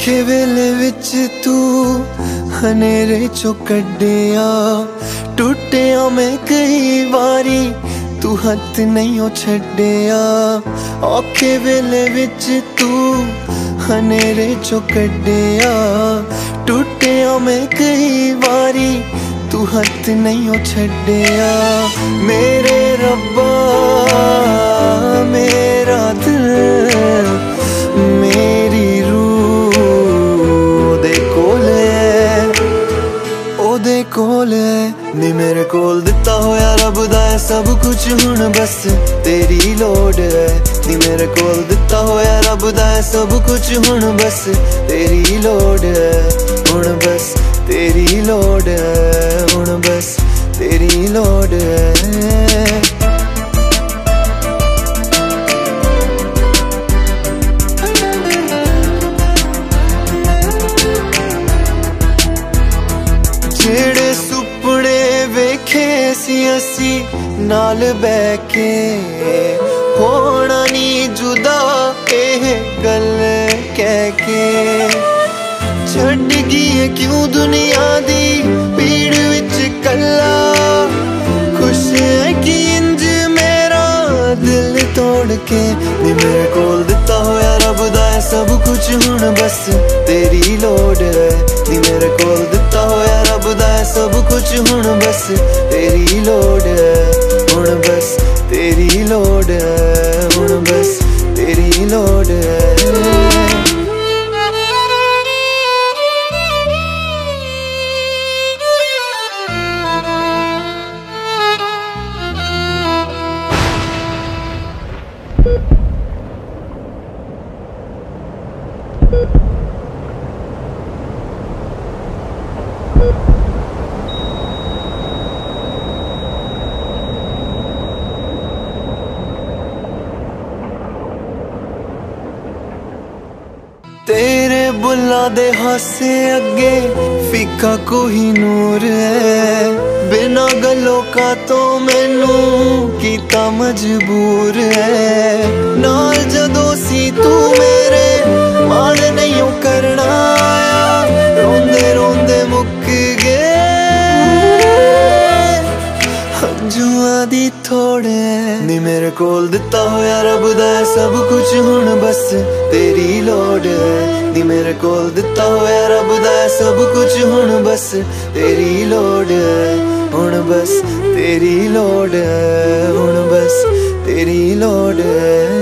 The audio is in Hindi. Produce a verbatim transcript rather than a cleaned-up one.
औखे वेले विच तू हनेरे चो कड्डिया, टुटिया मैं कई बारी तू हथ नहीं छड्डिया। औखे वेले विच तू हनेरे चो कड्डिया, टुटिया मैं कई बारी तू हथ नहीं छड्डिया। मेरे रब्बा मेरा दिल मेरी रूह ओदे कोल है, ओदे कोल है। नी मेरे कोल दिता होया रब दा है सब कुछ, हुण बस तेरी लोड़ है। नी मेरे कोल दिता होया रब दा है सब कुछ, हुण बस तेरी लोड़ है। हुण बस तेरी लोड़ है, हुण बस तेरी लोड़ है। जेड़े सुपने वेखे सी असी नाल बैके, होना नी जुदा एह गल कह के। छड़ गई क्यों दुनिया दी भीड़ विच कला, खुश है कि इंज मेरा दिल तोड़ के। नी मेरे कोल दिता होया रब दा है सब कुछ, हुण बस तेरी लोड़ है। नी मेरे कोल दिता होया रब दा है सब कुछ, हुण बस तेरी लोड़ है। हुण बस तेरी लोड़ है, हुण बस तेरी लोड़ है। तेरे बुल्ला दे हासे अगे फीका कोई नूर है, बिना गलों का तो मैनू कीता मजबूर है। नाल जदों सी तू मेरे मान नहीं करना आया, रोंदे रोंदे मुक गए हंजुआ दी थोड़े। नी मेरे कोल दिता होया रब दा है सब कुछ, हुण बस तेरी लोड़ है। नी मेरे कोल दिता होया रब दा है सब कुछ, हुण बस तेरी लोड़ है। हुण बस तेरी लोड़ है, हुण बस तेरी लोड़ है।